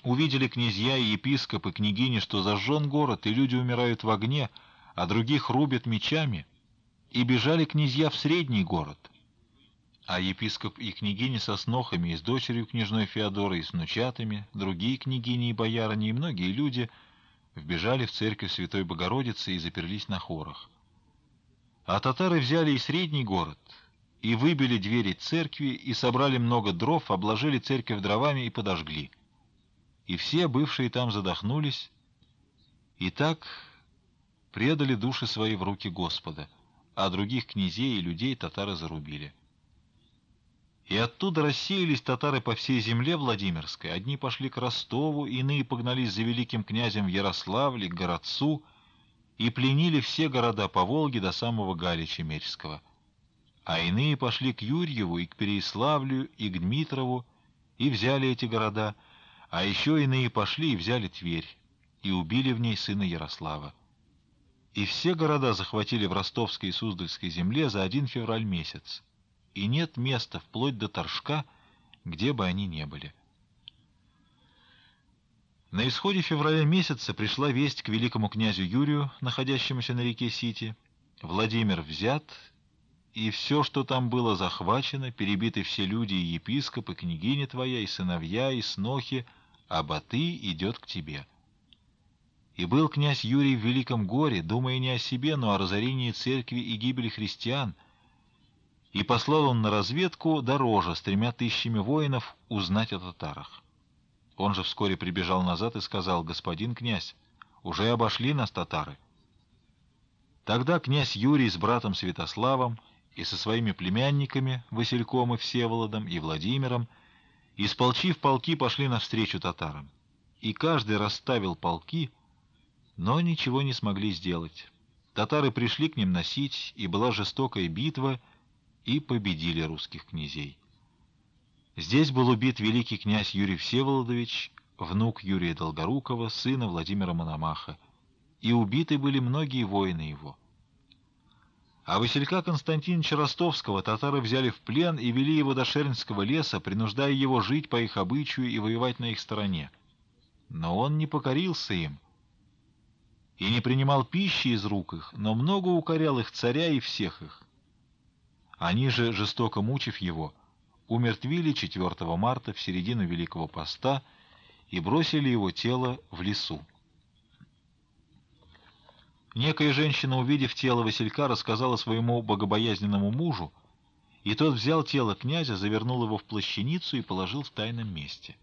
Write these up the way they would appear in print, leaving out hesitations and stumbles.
Увидели князья и епископы, княгини, что зажжен город, и люди умирают в огне, а других рубят мечами, и бежали князья в средний город. А епископ и княгини со снохами, и с дочерью княжной Феодорой, и с внучатами, другие княгини и боярыни, и многие люди вбежали в церковь Святой Богородицы и заперлись на хорах. А татары взяли и средний город, и выбили двери церкви, и собрали много дров, обложили церковь дровами и подожгли. И все бывшие там задохнулись, и так предали души свои в руки Господа, а других князей и людей татары зарубили. И оттуда рассеялись татары по всей земле Владимирской. Одни пошли к Ростову, иные погнались за великим князем в Ярославль, к Городцу, и пленили все города по Волге до самого Галича Мечского. А иные пошли к Юрьеву и к Переяславлю и к Дмитрову, и взяли эти города, а еще иные пошли и взяли Тверь, и убили в ней сына Ярослава. И все города захватили в Ростовской и Суздальской земле за 1 февраль месяц, и нет места вплоть до Торжка, где бы они ни были. На исходе февраля месяца пришла весть к великому князю Юрию, находящемуся на реке Сити: Владимир взят, и все, что там было, захвачено, перебиты все люди и епископ, и княгиня твоя, и сыновья, и снохи, а Батый идет к тебе. И был князь Юрий в великом горе, думая не о себе, но о разорении церкви и гибели христиан, и послал он на разведку дороже с 3000 воинов узнать о татарах. Он же вскоре прибежал назад и сказал: «Господин князь, уже обошли нас татары». Тогда князь Юрий с братом Святославом и со своими племянниками Васильком и Всеволодом и Владимиром, исполчив полки, пошли навстречу татарам. И каждый расставил полки, но ничего не смогли сделать. Татары пришли к ним на Сить, и была жестокая битва, и победили русских князей. Здесь был убит великий князь Юрий Всеволодович, внук Юрия Долгорукова, сына Владимира Мономаха, и убиты были многие воины его. А Василька Константиновича Ростовского татары взяли в плен и вели его до Шернского леса, принуждая его жить по их обычаю и воевать на их стороне. Но он не покорился им и не принимал пищи из рук их, но много укорял их царя и всех их. Они же, жестоко мучив его, умертвили 4 марта в середину Великого Поста и бросили его тело в лесу. Некая женщина, увидев тело Василька, рассказала своему богобоязненному мужу, и тот взял тело князя, завернул его в плащаницу и положил в тайном месте.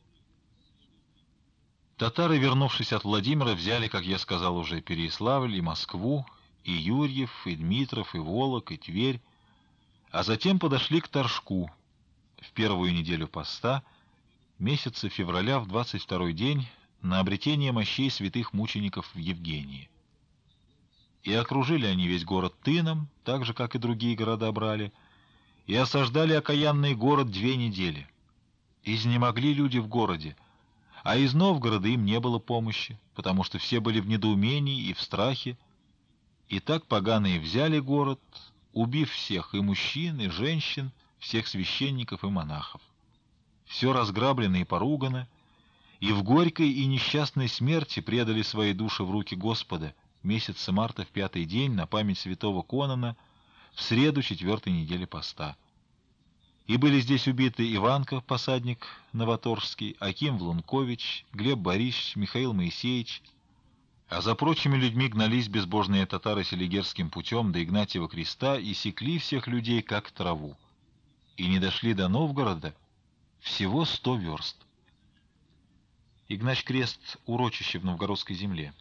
Татары, вернувшись от Владимира, взяли, как я сказал уже, Переяславль и Москву, и Юрьев, и Дмитров, и Волок, и Тверь, а затем подошли к Торжку в первую неделю поста, месяца февраля, в 22-й день, на обретение мощей святых мучеников в Евгении. И окружили они весь город тыном, так же, как и другие города брали, и осаждали окаянный город 2 недели. Изнемогли люди в городе, а из Новгорода им не было помощи, потому что все были в недоумении и в страхе. И так поганые взяли город, убив всех, и мужчин, и женщин, всех священников и монахов. Все разграблено и поругано, и в горькой и несчастной смерти предали свои души в руки Господа месяца марта в 5-й день на память святого Конона в среду 4-й недели поста. И были здесь убиты Иванка, посадник Новоторжский, Аким Влункович, Глеб Борисович, Михаил Моисеевич, а за прочими людьми гнались безбожные татары селигерским путем до Игнатьева креста и секли всех людей, как траву. И не дошли до Новгорода всего 100 верст. Игнач крест — урочище в новгородской земле.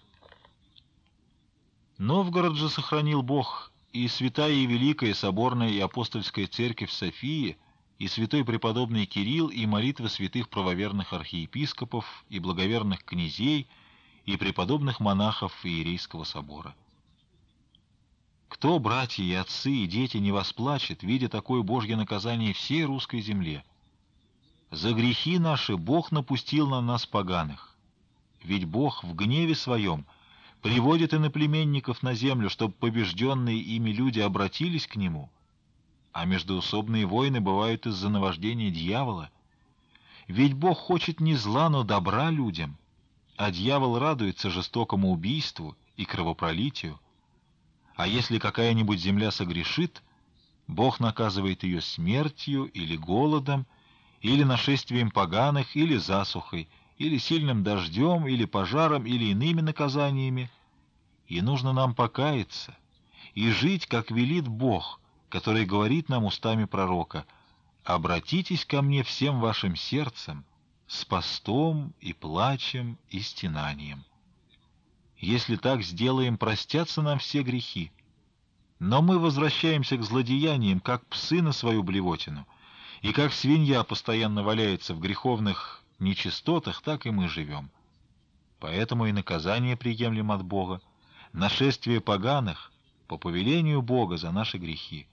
Новгород же сохранил Бог, и святая и великая соборная и апостольская церковь Софии, и святой преподобный Кирилл, и молитвы святых правоверных архиепископов, и благоверных князей, и преподобных монахов Иерейского собора. Кто, братья и отцы, и дети, не восплачет, видя такое Божье наказание всей русской земле? За грехи наши Бог напустил на нас поганых. Ведь Бог в гневе своем приводит иноплеменников на землю, чтобы побежденные ими люди обратились к Нему, а междоусобные войны бывают из-за наваждения дьявола. Ведь Бог хочет не зла, но добра людям, а дьявол радуется жестокому убийству и кровопролитию. А если какая-нибудь земля согрешит, Бог наказывает ее смертью или голодом, или нашествием поганых, или засухой, или сильным дождем, или пожаром, или иными наказаниями. И нужно нам покаяться и жить, как велит Бог, который говорит нам устами пророка: «Обратитесь ко мне всем вашим сердцем, с постом и плачем и стенанием». Если так сделаем, простятся нам все грехи. Но мы возвращаемся к злодеяниям, как псы на свою блевотину, и как свинья постоянно валяется в греховных нечистотах, так и мы живем. Поэтому и наказание приемлем от Бога, нашествие поганых по повелению Бога за наши грехи.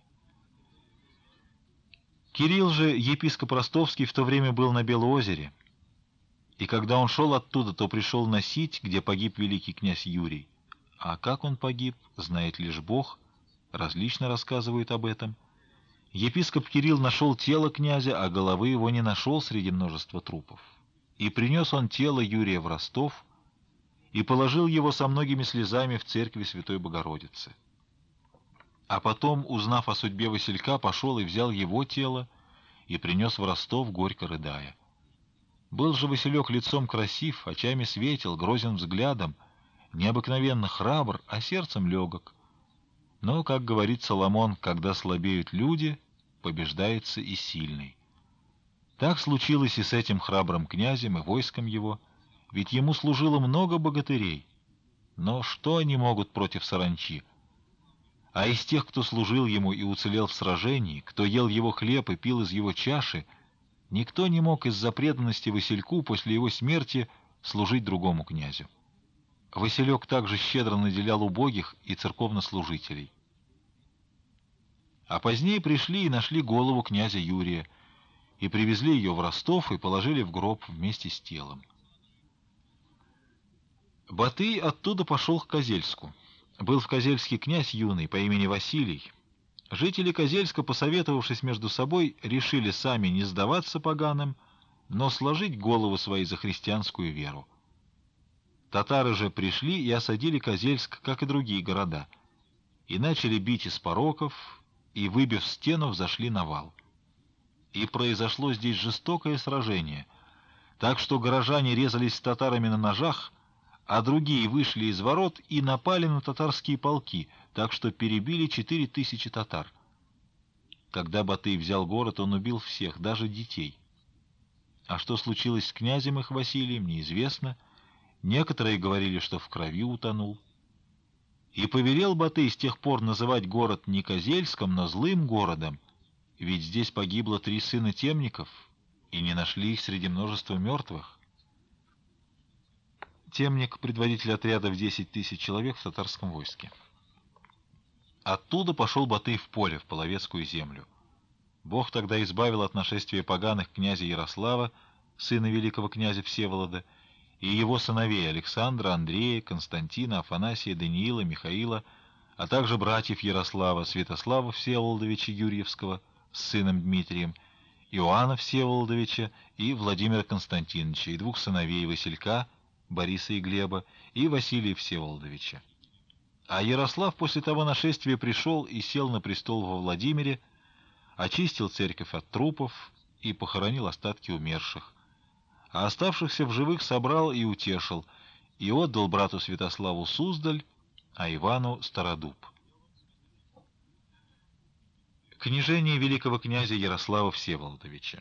Кирилл же, епископ Ростовский, в то время был на Белоозере, и когда он шел оттуда, то пришел на Сить, где погиб великий князь Юрий. А как он погиб, знает лишь Бог, различно рассказывают об этом. Епископ Кирилл нашел тело князя, а головы его не нашел среди множества трупов. И принес он тело Юрия в Ростов, и положил его со многими слезами в церкви Святой Богородицы. А потом, узнав о судьбе Василька, пошел и взял его тело и принес в Ростов, горько рыдая. Был же Василек лицом красив, очами светел, грозен взглядом, необыкновенно храбр, а сердцем легок. Но, как говорит Соломон, когда слабеют люди, побеждается и сильный. Так случилось и с этим храбрым князем, и войском его, ведь ему служило много богатырей. Но что они могут против саранчи? А из тех, кто служил ему и уцелел в сражении, кто ел его хлеб и пил из его чаши, никто не мог из-за преданности Васильку после его смерти служить другому князю. Василек также щедро наделял убогих и церковнослужителей. А позднее пришли и нашли голову князя Юрия, и привезли ее в Ростов и положили в гроб вместе с телом. Батый оттуда пошел к Козельску. Был в Козельске князь юный по имени Василий. Жители Козельска, посоветовавшись между собой, решили сами не сдаваться поганым, но сложить головы свои за христианскую веру. Татары же пришли и осадили Козельск, как и другие города, и начали бить из пороков, и, выбив стену, взошли на вал. И произошло здесь жестокое сражение, так что горожане резались с татарами на ножах, а другие вышли из ворот и напали на татарские полки, так что перебили 4000 татар. Когда Батый взял город, он убил всех, даже детей. А что случилось с князем их Василием, неизвестно. Некоторые говорили, что в крови утонул. И повелел Батый с тех пор называть город не Козельском, но злым городом, ведь здесь погибло 3 сына темников, и не нашли их среди множества мертвых. Темник — предводитель отряда в 10 000 человек в татарском войске. Оттуда пошел Батый в поле, в Половецкую землю. Бог тогда избавил от нашествия поганых князя Ярослава, сына великого князя Всеволода, и его сыновей Александра, Андрея, Константина, Афанасия, Даниила, Михаила, а также братьев Ярослава, Святослава Всеволодовича Юрьевского с сыном Дмитрием, Иоанна Всеволодовича и Владимира Константиновича, и 2 сыновей Василька, Бориса и Глеба, и Василия Всеволодовича. А Ярослав после того нашествия пришел и сел на престол во Владимире, очистил церковь от трупов и похоронил остатки умерших, а оставшихся в живых собрал и утешил, и отдал брату Святославу Суздаль, а Ивану Стародуб. Княжение великого князя Ярослава Всеволодовича.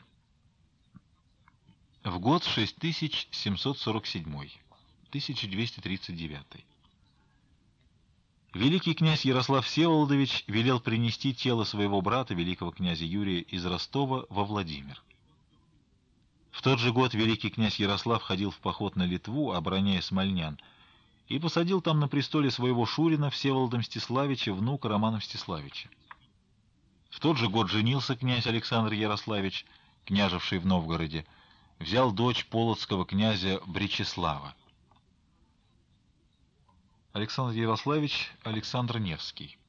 В год 6747, 1239. Великий князь Ярослав Всеволодович велел принести тело своего брата, великого князя Юрия, из Ростова во Владимир. В тот же год великий князь Ярослав ходил в поход на Литву, обороняя смольнян, и посадил там на престоле своего шурина Всеволода Мстиславича, внука Романа Мстиславича. В тот же год женился князь Александр Ярославич, княжевший в Новгороде, взял дочь полоцкого князя Бречеслава. Александр Ярославич Александр Невский.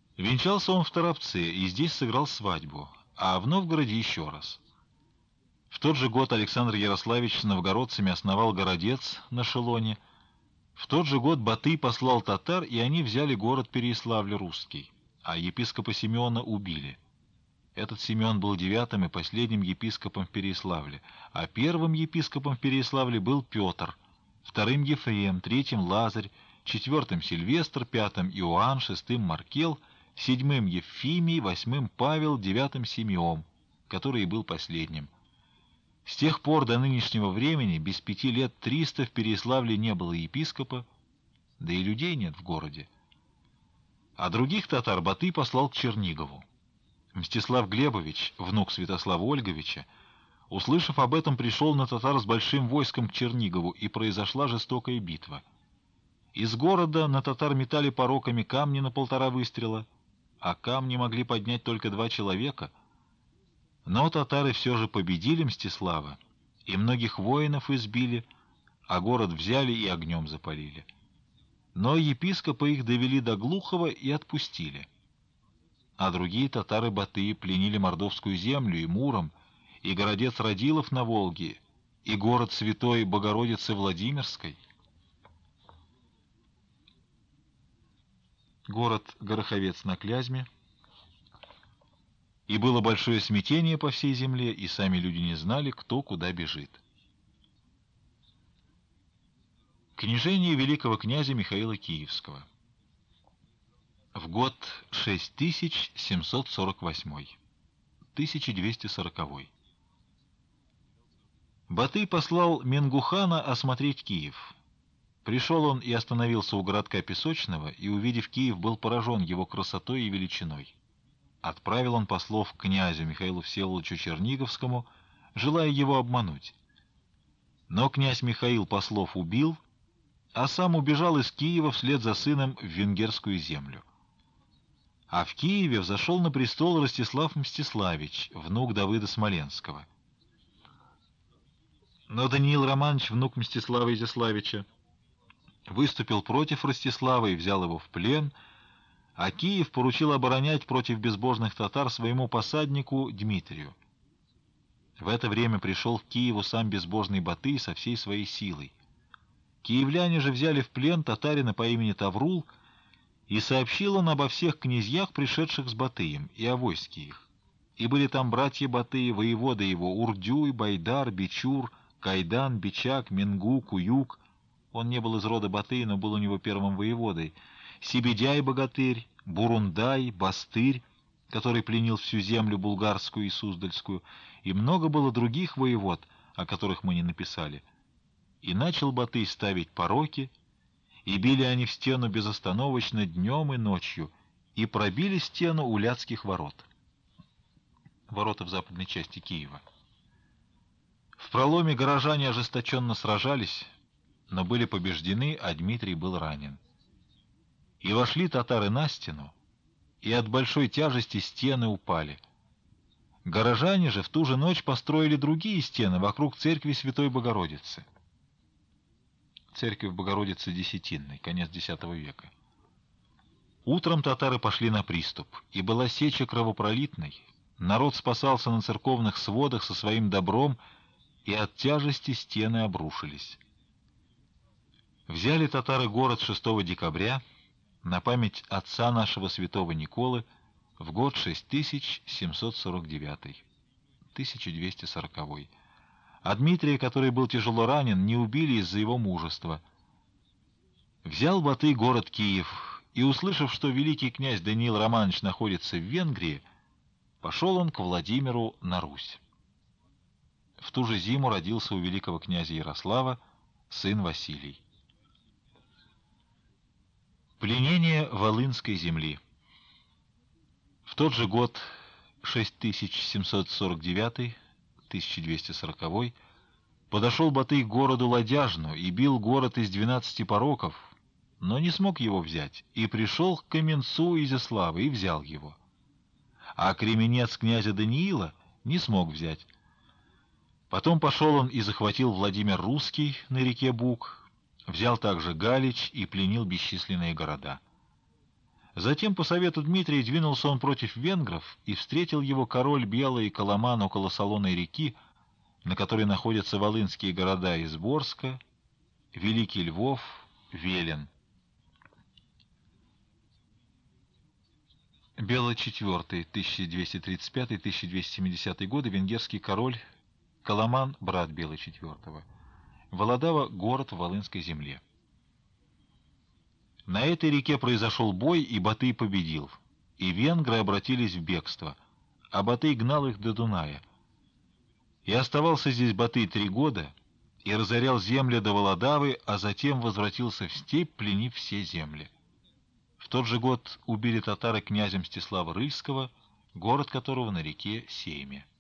Венчался он в Торопце и здесь сыграл свадьбу, а в Новгороде еще раз. В тот же год Александр Ярославич с новгородцами основал городец на Шелоне. В тот же год Батый послал татар, и они взяли город Переяславль-Русский, а епископа Симеона убили. Этот Симеон был девятым и последним епископом в Переяславле, а первым епископом в Переяславле был Петр, вторым Ефрем, третьим Лазарь, четвертым Сильвестр, пятым Иоанн, шестым Маркел, седьмым Евфимий, восьмым Павел, девятым Симеон, который и был последним. С тех пор до нынешнего времени без 5 лет 300 в Переяславле не было епископа, да и людей нет в городе. А других татар Батый послал к Чернигову. Мстислав Глебович, внук Святослава Ольговича, услышав об этом, пришел на татар с большим войском к Чернигову, и произошла жестокая битва. Из города на татар метали пороками камни на 1,5 выстрела, а камни могли поднять только 2 человека. Но татары все же победили Мстислава, и многих воинов избили, а город взяли и огнем запалили. Но епископа их довели до Глухова и отпустили. А другие татары Батыя пленили Мордовскую землю и Муром, и городец Радилов на Волге, и город Святой Богородицы Владимирской. Город Гороховец на Клязьме. И было большое смятение по всей земле, и сами люди не знали, кто куда бежит. Княжение великого князя Михаила Киевского. В год 6748, 1240. Батый послал Менгухана осмотреть Киев. Пришел он и остановился у городка Песочного, и, увидев Киев, был поражен его красотой и величиной. Отправил он послов к князю Михаилу Всеволодовичу Черниговскому, желая его обмануть. Но князь Михаил послов убил, а сам убежал из Киева вслед за сыном в венгерскую землю. А в Киеве взошел на престол Ростислав Мстиславич, внук Давыда Смоленского. Но Даниил Романович, внук Мстислава Изяславича, выступил против Ростислава и взял его в плен, а Киев поручил оборонять против безбожных татар своему посаднику Дмитрию. В это время пришел в Киеву сам безбожный Батый со всей своей силой. Киевляне же взяли в плен татарина по имени Таврул, и сообщил он обо всех князьях, пришедших с Батыем, и о войске их. И были там братья Батыя, воеводы его, Урдюй, Байдар, Бичур, Кайдан, Бичак, Менгу, Куюк. Он не был из рода Батыя, но был у него первым воеводой. Сибедяй-богатырь, Бурундай, Бастырь, который пленил всю землю булгарскую и суздальскую, и много было других воевод, о которых мы не написали. И начал Батый ставить пороки, и били они в стену безостановочно днем и ночью, и пробили стену у Ляцких ворот. Ворота в западной части Киева. В проломе горожане ожесточенно сражались, но были побеждены, а Дмитрий был ранен. И вошли татары на стену, и от большой тяжести стены упали. Горожане же в ту же ночь построили другие стены вокруг церкви Святой Богородицы. Церковь Богородицы Десятинной, конец X века. Утром татары пошли на приступ, и была сеча кровопролитной. Народ спасался на церковных сводах со своим добром, и от тяжести стены обрушились. Взяли татары город 6 декабря на память отца нашего святого Николы в год 6749, 1240. А Дмитрия, который был тяжело ранен, не убили из-за его мужества. Взял Батый город Киев, и, услышав, что великий князь Даниил Романович находится в Венгрии, пошел он к Владимиру на Русь. В ту же зиму родился у великого князя Ярослава сын Василий. Пленение Волынской земли. В тот же год, 6749, 1240, подошел Батый к городу Ладяжну и бил город из 12 пороков, но не смог его взять, и пришел к Каменцу Изяслава и взял его. А Кременец князя Даниила не смог взять. Потом пошел он и захватил Владимир Русский на реке Буг, взял также Галич и пленил бесчисленные города. Затем, по совету Дмитрия, двинулся он против венгров, и встретил его король Белый Коломан около Солоной реки, на которой находятся волынские города Изборска, Великий Львов, Велен. Бела IV, 1235-1270 годы, венгерский король, Коломан, брат Бела IV. Володава — город в Волынской земле. На этой реке произошел бой, и Батый победил, и венгры обратились в бегство, а Батый гнал их до Дуная. И оставался здесь Батый 3 года, и разорял земли до Володавы, а затем возвратился в степь, пленив все земли. В тот же год убили татары князя Мстислава Рыльского, город которого на реке Сейме.